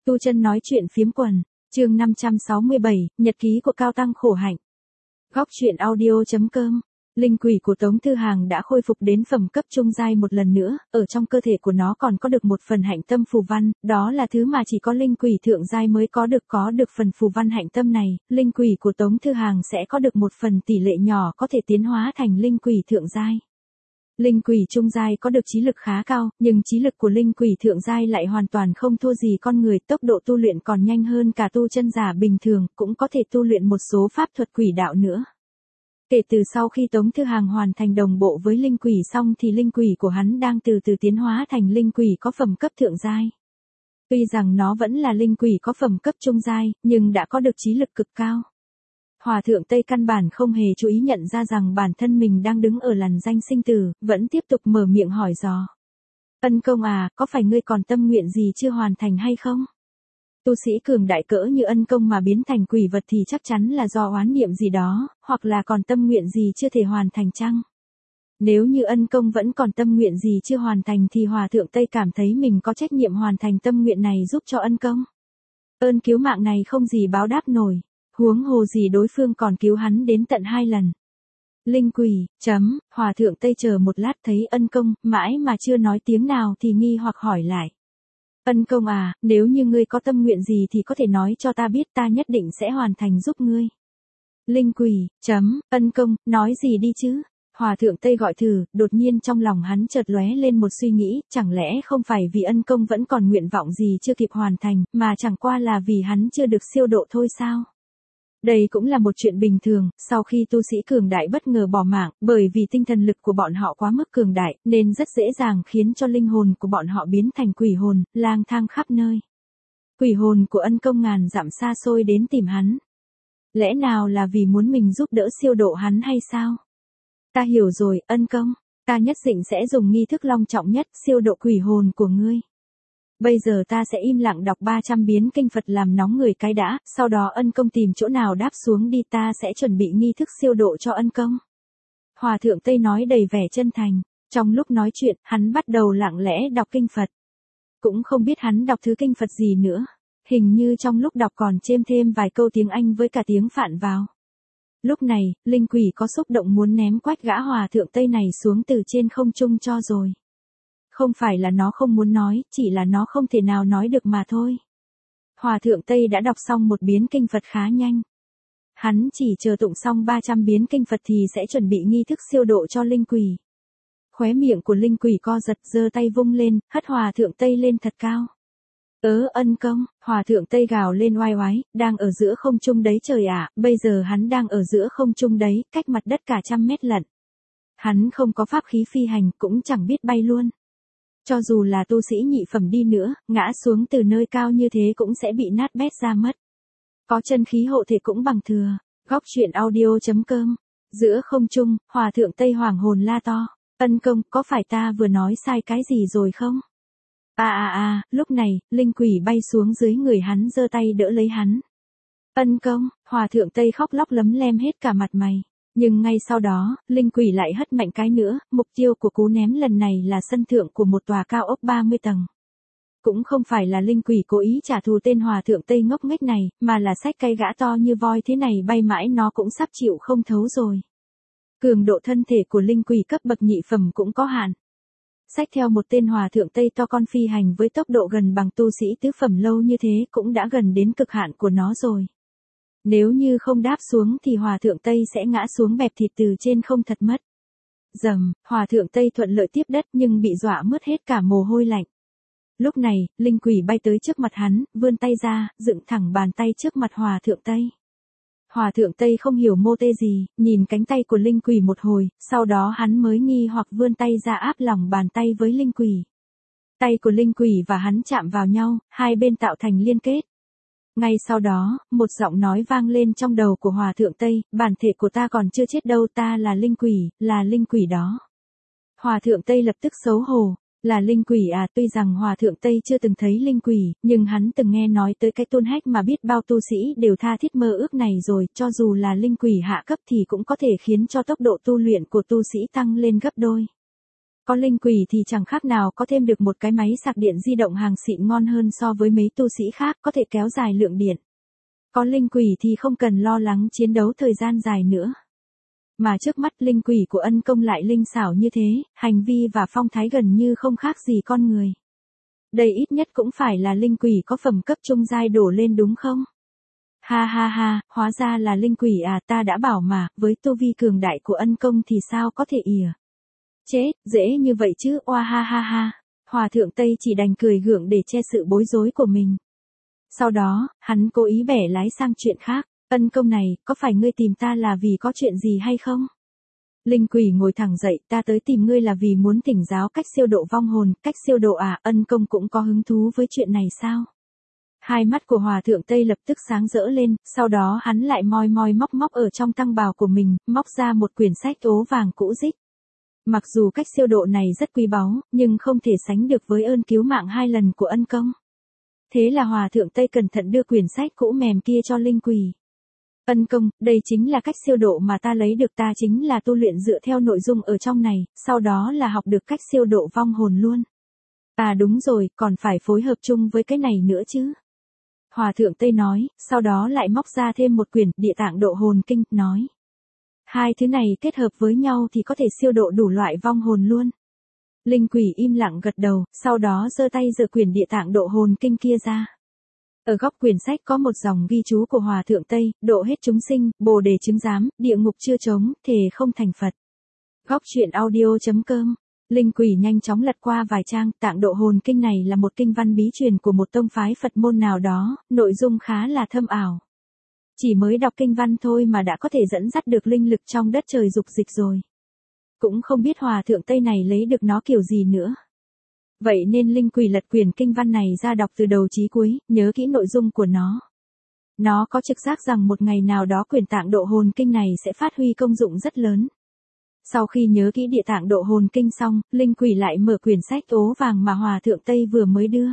Tu Chân nói chuyện phiếm quần, chương 567, nhật ký của Cao Tăng khổ hạnh. Góc truyện audio.com. Linh quỷ của Tống Thư Hàng đã khôi phục đến phẩm cấp trung giai một lần nữa, ở trong cơ thể của nó còn có được một phần hạnh tâm phù văn, đó là thứ mà chỉ có linh quỷ thượng giai mới có được phần phù văn hạnh tâm này, linh quỷ của Tống Thư Hàng sẽ có được một phần tỷ lệ nhỏ có thể tiến hóa thành linh quỷ thượng giai. Linh quỷ trung giai có được trí lực khá cao, nhưng trí lực của linh quỷ thượng giai lại hoàn toàn không thua gì con người, tốc độ tu luyện còn nhanh hơn cả tu chân giả bình thường, cũng có thể tu luyện một số pháp thuật quỷ đạo nữa. Kể từ sau khi Tống Thư Hàng hoàn thành đồng bộ với linh quỷ xong thì linh quỷ của hắn đang từ từ tiến hóa thành linh quỷ có phẩm cấp thượng giai. Tuy rằng nó vẫn là linh quỷ có phẩm cấp trung giai, nhưng đã có được trí lực cực cao. Hòa thượng Tây căn bản không hề chú ý nhận ra rằng bản thân mình đang đứng ở lằn ranh sinh tử, vẫn tiếp tục mở miệng hỏi dò. Ân công à, có phải ngươi còn tâm nguyện gì chưa hoàn thành hay không? Tu sĩ cường đại cỡ như Ân công mà biến thành quỷ vật thì chắc chắn là do oán niệm gì đó, hoặc là còn tâm nguyện gì chưa thể hoàn thành chăng? Nếu như Ân công vẫn còn tâm nguyện gì chưa hoàn thành thì Hòa thượng Tây cảm thấy mình có trách nhiệm hoàn thành tâm nguyện này giúp cho Ân công. Ơn cứu mạng này không gì báo đáp nổi. Huống hồ gì đối phương còn cứu hắn đến tận 2 lần. Linh quỷ, Hòa thượng Tây chờ một lát thấy Ân công, mãi mà chưa nói tiếng nào thì nghi hoặc hỏi lại. Ân công à, nếu như ngươi có tâm nguyện gì thì có thể nói cho ta biết, ta nhất định sẽ hoàn thành giúp ngươi. Linh quỷ, Ân công, nói gì đi chứ? Hòa thượng Tây gọi thử, đột nhiên trong lòng hắn chợt lóe lên một suy nghĩ, chẳng lẽ không phải vì Ân công vẫn còn nguyện vọng gì chưa kịp hoàn thành, mà chẳng qua là vì hắn chưa được siêu độ thôi sao? Đây cũng là một chuyện bình thường, sau khi tu sĩ cường đại bất ngờ bỏ mạng, bởi vì tinh thần lực của bọn họ quá mức cường đại, nên rất dễ dàng khiến cho linh hồn của bọn họ biến thành quỷ hồn, lang thang khắp nơi. Quỷ hồn của Ân công ngàn dặm xa xôi đến tìm hắn. Lẽ nào là vì muốn mình giúp đỡ siêu độ hắn hay sao? Ta hiểu rồi, Ân công, ta nhất định sẽ dùng nghi thức long trọng nhất siêu độ quỷ hồn của ngươi. Bây giờ ta sẽ im lặng đọc 300 biến kinh Phật làm nóng người cái đã, sau đó Ân công tìm chỗ nào đáp xuống đi, ta sẽ chuẩn bị nghi thức siêu độ cho Ân công. Hòa thượng Tây nói đầy vẻ chân thành, trong lúc nói chuyện, hắn bắt đầu lặng lẽ đọc kinh Phật. Cũng không biết hắn đọc thứ kinh Phật gì nữa, hình như trong lúc đọc còn chêm thêm vài câu tiếng Anh với cả tiếng Phạn vào. Lúc này, linh quỷ có xúc động muốn ném quách gã Hòa thượng Tây này xuống từ trên không trung cho rồi. Không phải là nó không muốn nói, chỉ là nó không thể nào nói được mà thôi. Hòa thượng Tây đã đọc xong một biến kinh Phật khá nhanh. Hắn chỉ chờ tụng xong 300 biến kinh Phật thì sẽ chuẩn bị nghi thức siêu độ cho linh quỷ. Khóe miệng của linh quỷ co giật, giơ tay vung lên, hất Hòa thượng Tây lên thật cao. Ân công, Hòa thượng Tây gào lên oai oái, đang ở giữa không trung đấy trời ạ, bây giờ hắn đang ở giữa không trung đấy, cách mặt đất cả 100 mét lận. Hắn không có pháp khí phi hành, cũng chẳng biết bay luôn. Cho dù là tu sĩ nhị phẩm đi nữa, ngã xuống từ nơi cao như thế cũng sẽ bị nát bét ra mất. Có chân khí hộ thể cũng bằng thừa. Góc truyện audio.com. Giữa không trung, Hòa thượng Tây hoàng hồn la to. Ân công, có phải ta vừa nói sai cái gì rồi không? Lúc này, linh quỷ bay xuống dưới người hắn giơ tay đỡ lấy hắn. Ân công, Hòa thượng Tây khóc lóc lấm lem hết cả mặt mày. Nhưng ngay sau đó, linh quỷ lại hất mạnh cái nữa, mục tiêu của cú ném lần này là sân thượng của một tòa cao ốc 30 tầng. Cũng không phải là linh quỷ cố ý trả thù tên Hòa thượng Tây ngốc nghếch này, mà là xách cây gã to như voi thế này bay mãi nó cũng sắp chịu không thấu rồi. Cường độ thân thể của linh quỷ cấp bậc nhị phẩm cũng có hạn. Xách theo một tên Hòa thượng Tây to con phi hành với tốc độ gần bằng tu sĩ tứ phẩm lâu như thế cũng đã gần đến cực hạn của nó rồi. Nếu như không đáp xuống thì Hòa thượng Tây sẽ ngã xuống bẹp thịt từ trên không thật mất. Hòa thượng Tây thuận lợi tiếp đất nhưng bị dọa mất hết cả mồ hôi lạnh. Lúc này, linh quỷ bay tới trước mặt hắn, vươn tay ra, dựng thẳng bàn tay trước mặt Hòa thượng Tây. Hòa thượng Tây không hiểu mô tê gì, nhìn cánh tay của linh quỷ một hồi, sau đó hắn mới nghi hoặc vươn tay ra áp lòng bàn tay với linh quỷ. Tay của linh quỷ và hắn chạm vào nhau, hai bên tạo thành liên kết. Ngay sau đó, một giọng nói vang lên trong đầu của Hòa thượng Tây, bản thể của ta còn chưa chết đâu, ta là linh quỷ đó. Hòa thượng Tây lập tức xấu hổ, là linh quỷ à, tuy rằng Hòa thượng Tây chưa từng thấy linh quỷ, nhưng hắn từng nghe nói tới cái tôn hách mà biết bao tu sĩ đều tha thiết mơ ước này rồi, cho dù là linh quỷ hạ cấp thì cũng có thể khiến cho tốc độ tu luyện của tu sĩ tăng lên gấp đôi. Có linh quỷ thì chẳng khác nào có thêm được một cái máy sạc điện di động hàng xịn ngon hơn so với mấy tu sĩ khác, có thể kéo dài lượng điện. Có linh quỷ thì không cần lo lắng chiến đấu thời gian dài nữa. Mà trước mắt linh quỷ của Ân Công lại linh xảo như thế, hành vi và phong thái gần như không khác gì con người. Đây ít nhất cũng phải là linh quỷ có phẩm cấp trung giai đổ lên đúng không? Ha ha ha, hóa ra là linh quỷ à, ta đã bảo mà, với tu vi cường đại của Ân Công thì sao có thể ỉa. Chết, dễ như vậy chứ, oa ha ha ha. Hòa thượng Tây chỉ đành cười gượng để che sự bối rối của mình. Sau đó, hắn cố ý bẻ lái sang chuyện khác. Ân Công này, có phải ngươi tìm ta là vì có chuyện gì hay không? Linh quỷ ngồi thẳng dậy, ta tới tìm ngươi là vì muốn thỉnh giáo cách siêu độ vong hồn, cách siêu độ à, Ân Công cũng có hứng thú với chuyện này sao? Hai mắt của Hòa thượng Tây lập tức sáng rỡ lên, sau đó hắn lại moi moi móc móc ở trong tăng bào của mình, móc ra một quyển sách ố vàng cũ rích. Mặc dù cách siêu độ này rất quý báu, nhưng không thể sánh được với ơn cứu mạng 2 lần của Ân Công. Thế là Hòa thượng Tây cẩn thận đưa quyển sách cũ mềm kia cho linh quỷ. Ân Công, đây chính là cách siêu độ mà ta lấy được, ta chính là tu luyện dựa theo nội dung ở trong này, sau đó là học được cách siêu độ vong hồn luôn. À đúng rồi, còn phải phối hợp chung với cái này nữa chứ. Hòa thượng Tây nói, sau đó lại móc ra thêm một quyển Địa Tạng Độ Hồn Kinh, nói. Hai thứ này kết hợp với nhau thì có thể siêu độ đủ loại vong hồn luôn. Linh quỷ im lặng gật đầu, sau đó giơ tay giơ quyển Địa Tạng Độ Hồn Kinh kia ra. Ở góc quyển sách có một dòng ghi chú của Hòa thượng Tây, độ hết chúng sinh, Bồ đề chứng giám, địa ngục chưa trống, thề không thành Phật. Góc truyện audio.com. Linh quỷ nhanh chóng lật qua vài trang, Tạng Độ Hồn Kinh này là một kinh văn bí truyền của một tông phái Phật môn nào đó, nội dung khá là thâm ảo. Chỉ mới đọc kinh văn thôi mà đã có thể dẫn dắt được linh lực trong đất trời dục dịch rồi. Cũng không biết Hòa thượng Tây này lấy được nó kiểu gì nữa. Vậy nên linh quỷ lật quyển kinh văn này ra đọc từ đầu chí cuối, nhớ kỹ nội dung của nó. Nó có trực giác rằng một ngày nào đó quyển Tạng Độ Hồn Kinh này sẽ phát huy công dụng rất lớn. Sau khi nhớ kỹ Địa Tạng Độ Hồn Kinh xong, linh quỷ lại mở quyển sách ố vàng mà Hòa thượng Tây vừa mới đưa.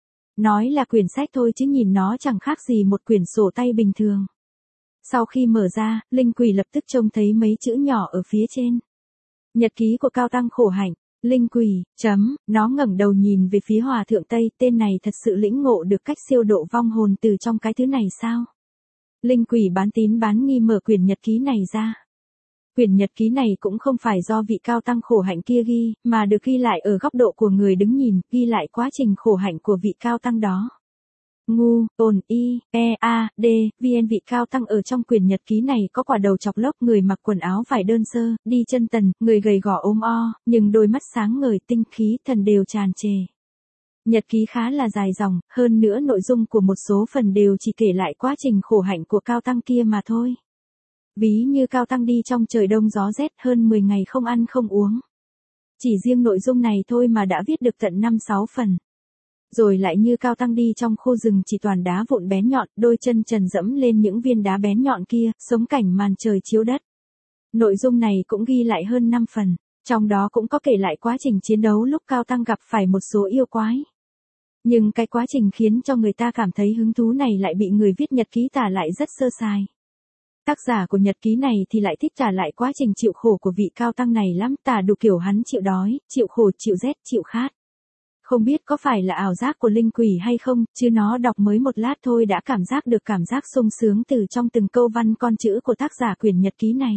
Nói là quyển sách thôi chứ nhìn nó chẳng khác gì một quyển sổ tay bình thường. Sau khi mở ra, linh quỷ lập tức trông thấy mấy chữ nhỏ ở phía trên. Nhật ký của Cao Tăng khổ hạnh. Linh quỷ, nó ngẩng đầu nhìn về phía Hòa thượng Tây, tên này thật sự lĩnh ngộ được cách siêu độ vong hồn từ trong cái thứ này sao? Linh quỷ bán tín bán nghi mở quyển nhật ký này ra. Quyển nhật ký này cũng không phải do vị Cao Tăng khổ hạnh kia ghi, mà được ghi lại ở góc độ của người đứng nhìn, ghi lại quá trình khổ hạnh của vị Cao Tăng đó. Ngu, ồn, y, e, a, d, vn vị Cao Tăng ở trong quyển nhật ký này có quả đầu chọc lốc, người mặc quần áo vải đơn sơ, đi chân tần, người gầy gò ốm o, nhưng đôi mắt sáng ngời tinh khí thần đều tràn trề. Nhật ký khá là dài dòng, hơn nữa nội dung của một số phần đều chỉ kể lại quá trình khổ hạnh của Cao Tăng kia mà thôi. Ví như Cao Tăng đi trong trời đông gió rét hơn 10 ngày không ăn không uống. Chỉ riêng nội dung này thôi mà đã viết được tận 5-6 phần. Rồi lại như Cao Tăng đi trong khu rừng chỉ toàn đá vụn bén nhọn, đôi chân trần dẫm lên những viên đá bén nhọn kia, sống cảnh màn trời chiếu đất. Nội dung này cũng ghi lại hơn 5 phần, trong đó cũng có kể lại quá trình chiến đấu lúc Cao Tăng gặp phải một số yêu quái. Nhưng cái quá trình khiến cho người ta cảm thấy hứng thú này lại bị người viết nhật ký tả lại rất sơ sài. Tác giả của nhật ký này thì lại thích tả lại quá trình chịu khổ của vị Cao Tăng này lắm, tả đủ kiểu hắn chịu đói, chịu khổ, chịu rét, chịu khát. Không biết có phải là ảo giác của linh quỷ hay không, chứ nó đọc mới một lát thôi đã cảm giác được cảm giác sung sướng từ trong từng câu văn con chữ của tác giả quyển nhật ký này.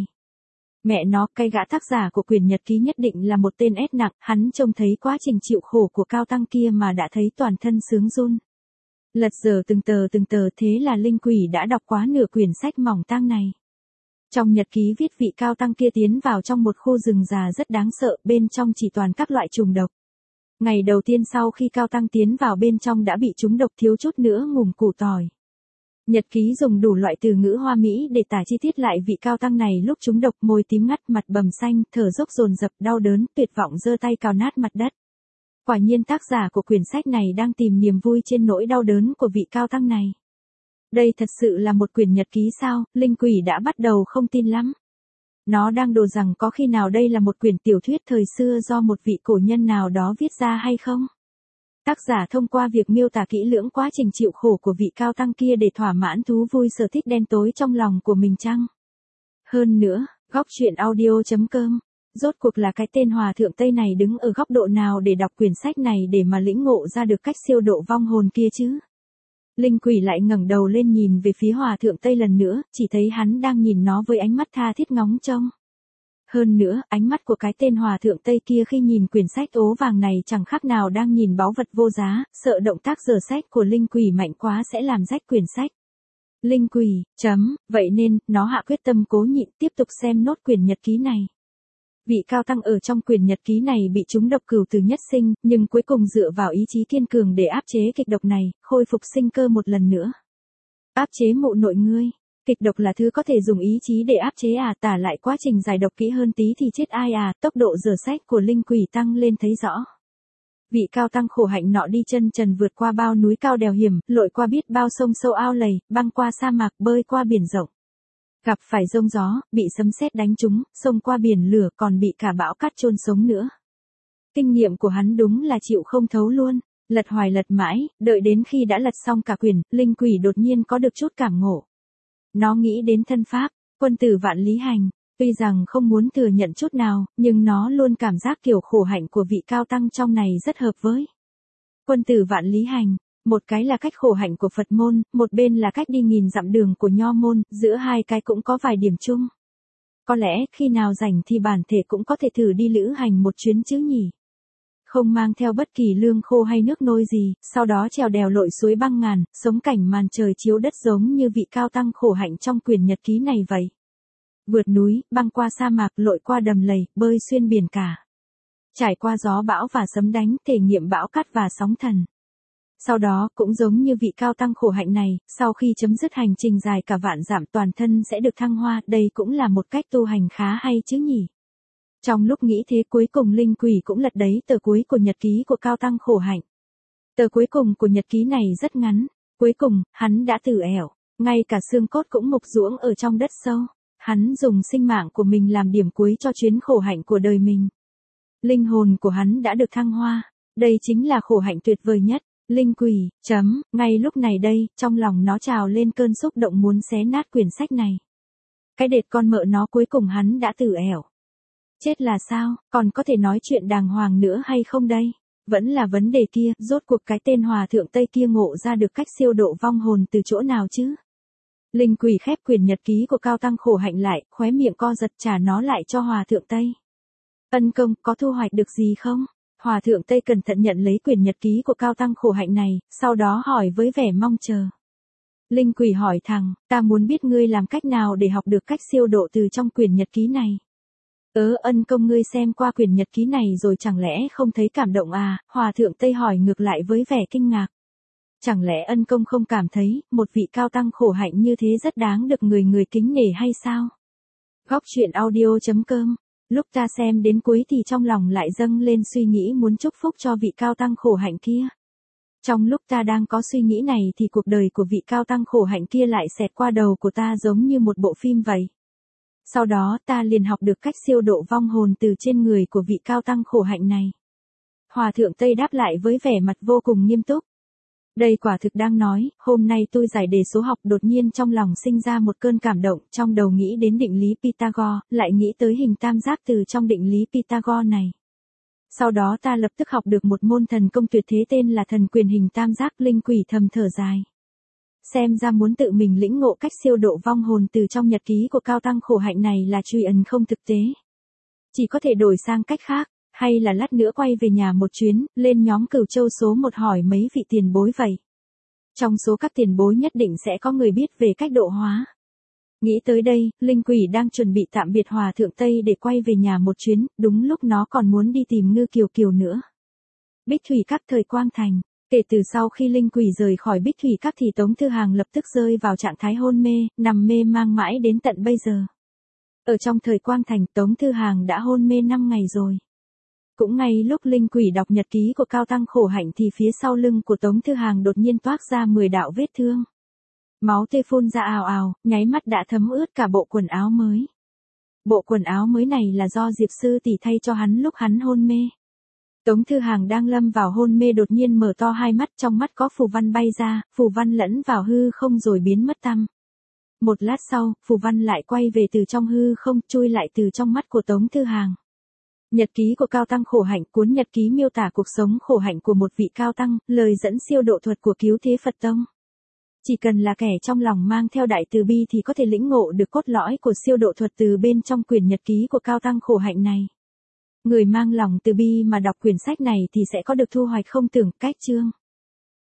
Mẹ nó, cái gã tác giả của quyển nhật ký nhất định là một tên ép nặng, hắn trông thấy quá trình chịu khổ của Cao Tăng kia mà đã thấy toàn thân sướng run. Lật dở từng tờ thế là linh quỷ đã đọc quá nửa quyển sách mỏng tang này. Trong nhật ký viết vị Cao Tăng kia tiến vào trong một khu rừng già rất đáng sợ, bên trong chỉ toàn các loại trùng độc. Ngày đầu tiên sau khi Cao Tăng tiến vào bên trong đã bị trúng độc thiếu chút nữa ngủm củ tỏi. Nhật ký dùng đủ loại từ ngữ hoa mỹ để tả chi tiết lại vị Cao Tăng này lúc trúng độc, môi tím ngắt, mặt bầm xanh, thở dốc dồn dập, đau đớn, tuyệt vọng giơ tay cào nát mặt đất. Quả nhiên tác giả của quyển sách này đang tìm niềm vui trên nỗi đau đớn của vị Cao Tăng này. Đây thật sự là một quyển nhật ký sao? Linh quỷ đã bắt đầu không tin lắm. Nó đang đồn rằng có khi nào đây là một quyển tiểu thuyết thời xưa do một vị cổ nhân nào đó viết ra hay không? Tác giả thông qua việc miêu tả kỹ lưỡng quá trình chịu khổ của vị Cao Tăng kia để thỏa mãn thú vui sở thích đen tối trong lòng của mình chăng? Hơn nữa, góc truyện audio.com Rốt cuộc là cái tên hòa thượng Tây này đứng ở góc độ nào để đọc quyển sách này để mà lĩnh ngộ ra được cách siêu độ vong hồn kia chứ? Linh quỷ lại ngẩng đầu lên nhìn về phía hòa thượng Tây lần nữa, chỉ thấy hắn đang nhìn nó với ánh mắt tha thiết ngóng trông. Hơn nữa, ánh mắt của cái tên hòa thượng Tây kia khi nhìn quyển sách ố vàng này chẳng khác nào đang nhìn báu vật vô giá, sợ động tác giở sách của linh quỷ mạnh quá sẽ làm rách quyển sách. Linh quỷ, vậy nên, nó hạ quyết tâm cố nhịn tiếp tục xem nốt quyển nhật ký này. Vị cao tăng ở trong quyển nhật ký này bị trúng độc cửu từ nhất sinh, nhưng cuối cùng dựa vào ý chí kiên cường để áp chế kịch độc này, khôi phục sinh cơ một lần nữa. Áp chế mụ nội ngươi. Kịch độc là thứ có thể dùng ý chí để áp chế à, tả lại quá trình giải độc kỹ hơn tí thì chết ai à, tốc độ rửa sách của linh quỷ tăng lên thấy rõ. Vị cao tăng khổ hạnh nọ đi chân trần vượt qua bao núi cao đèo hiểm, lội qua biết bao sông sâu ao lầy, băng qua sa mạc, bơi qua biển rộng. Gặp phải giông gió, bị sấm sét đánh trúng, xông qua biển lửa, còn bị cả bão cát chôn sống nữa. Kinh nghiệm của hắn đúng là chịu không thấu luôn, lật hoài lật mãi, đợi đến khi đã lật xong cả quyển, linh quỷ đột nhiên có được chút cảm ngộ. Nó nghĩ đến thân pháp, quân tử Vạn Lý Hành, tuy rằng không muốn thừa nhận chút nào, nhưng nó luôn cảm giác kiểu khổ hạnh của vị cao tăng trong này rất hợp với. Quân tử Vạn Lý Hành, một cái là cách khổ hạnh của Phật môn, một bên là cách đi nghìn dặm đường của Nho môn, giữa hai cái cũng có vài điểm chung. Có lẽ khi nào rảnh thì bản thể cũng có thể thử đi lữ hành một chuyến chứ nhỉ. Không mang theo bất kỳ lương khô hay nước nôi gì, sau đó trèo đèo lội suối băng ngàn, sống cảnh màn trời chiếu đất giống như vị cao tăng khổ hạnh trong quyển nhật ký này vậy. Vượt núi, băng qua sa mạc, lội qua đầm lầy, bơi xuyên biển cả. Trải qua gió bão và sấm đánh, thể nghiệm bão cát và sóng thần. Sau đó, cũng giống như vị cao tăng khổ hạnh này, sau khi chấm dứt hành trình dài cả vạn dặm toàn thân sẽ được thăng hoa, đây cũng là một cách tu hành khá hay chứ nhỉ. Trong lúc nghĩ thế cuối cùng linh quỷ cũng lật đấy tờ cuối của nhật ký của cao tăng khổ hạnh. Tờ cuối cùng của nhật ký này rất ngắn, cuối cùng, hắn đã tử ẻo, ngay cả xương cốt cũng mục ruỗng ở trong đất sâu. Hắn dùng sinh mạng của mình làm điểm cuối cho chuyến khổ hạnh của đời mình. Linh hồn của hắn đã được thăng hoa, đây chính là khổ hạnh tuyệt vời nhất. Linh quỷ, ngay lúc này đây, trong lòng nó trào lên cơn xúc động muốn xé nát quyển sách này. Cái đệt con mợ nó cuối cùng hắn đã tử ẻo. Chết là sao, còn có thể nói chuyện đàng hoàng nữa hay không đây? Vẫn là vấn đề kia, rốt cuộc cái tên hòa thượng Tây kia ngộ ra được cách siêu độ vong hồn từ chỗ nào chứ? Linh quỷ khép quyển nhật ký của cao tăng khổ hạnh lại, khóe miệng co giật trả nó lại cho hòa thượng Tây. Ân công, có thu hoạch được gì không? Hòa thượng Tây cẩn thận nhận lấy quyển nhật ký của cao tăng khổ hạnh này, sau đó hỏi với vẻ mong chờ. Linh quỷ hỏi thẳng, ta muốn biết ngươi làm cách nào để học được cách siêu độ từ trong quyển nhật ký này. Ân công ngươi xem qua quyển nhật ký này rồi chẳng lẽ không thấy cảm động à? Hòa thượng Tây hỏi ngược lại với vẻ kinh ngạc. Chẳng lẽ ân công không cảm thấy, một vị cao tăng khổ hạnh như thế rất đáng được người người kính nể hay sao? Góc truyện audio.com. Lúc ta xem đến cuối thì trong lòng lại dâng lên suy nghĩ muốn chúc phúc cho vị cao tăng khổ hạnh kia. Trong lúc ta đang có suy nghĩ này thì cuộc đời của vị cao tăng khổ hạnh kia lại xẹt qua đầu của ta giống như một bộ phim vậy. Sau đó ta liền học được cách siêu độ vong hồn từ trên người của vị cao tăng khổ hạnh này. Hòa thượng Tây đáp lại với vẻ mặt vô cùng nghiêm túc. Đây quả thực đang nói, hôm nay tôi giải đề số học đột nhiên trong lòng sinh ra một cơn cảm động, trong đầu nghĩ đến định lý Pythagore, lại nghĩ tới hình tam giác từ trong định lý Pythagore này. Sau đó ta lập tức học được một môn thần công tuyệt thế tên là thần quyền hình tam giác. Linh quỷ thầm thở dài. Xem ra muốn tự mình lĩnh ngộ cách siêu độ vong hồn từ trong nhật ký của cao tăng khổ hạnh này là truy ẩn không thực tế. Chỉ có thể đổi sang cách khác. Hay là lát nữa quay về nhà một chuyến, lên nhóm Cửu Châu số 1 hỏi mấy vị tiền bối vậy. Trong số các tiền bối nhất định sẽ có người biết về cách độ hóa. Nghĩ tới đây, linh quỷ đang chuẩn bị tạm biệt hòa thượng Tây để quay về nhà một chuyến, đúng lúc nó còn muốn đi tìm Ngư Kiều Kiều nữa. Bích Thủy Các thời Quang Thành. Kể từ sau khi linh quỷ rời khỏi Bích Thủy Các thì Tống Thư Hàng lập tức rơi vào trạng thái hôn mê, nằm mê mang mãi đến tận bây giờ. Ở trong thời Quang Thành, Tống Thư Hàng đã hôn mê 5 ngày rồi. Cũng ngay lúc linh quỷ đọc nhật ký của cao tăng khổ hạnh thì phía sau lưng của Tống Thư Hàng đột nhiên toát ra 10 đạo vết thương. Máu tê phun ra ào ào, nháy mắt đã thấm ướt cả bộ quần áo mới. Bộ quần áo mới này là do Diệp sư tỷ thay cho hắn lúc hắn hôn mê. Tống Thư Hàng đang lâm vào hôn mê đột nhiên mở to hai mắt, trong mắt có phù văn bay ra, phù văn lẫn vào hư không rồi biến mất tăm. Một lát sau, phù văn lại quay về từ trong hư không, chui lại từ trong mắt của Tống Thư Hàng. Nhật ký của Cao Tăng Khổ Hạnh. Cuốn nhật ký miêu tả cuộc sống khổ hạnh của một vị cao tăng, lời dẫn siêu độ thuật của Cứu Thế Phật Tông. Chỉ cần là kẻ trong lòng mang theo đại từ bi thì có thể lĩnh ngộ được cốt lõi của siêu độ thuật từ bên trong quyển nhật ký của Cao Tăng Khổ Hạnh này. Người mang lòng từ bi mà đọc quyển sách này thì sẽ có được thu hoạch không tưởng. Cách chương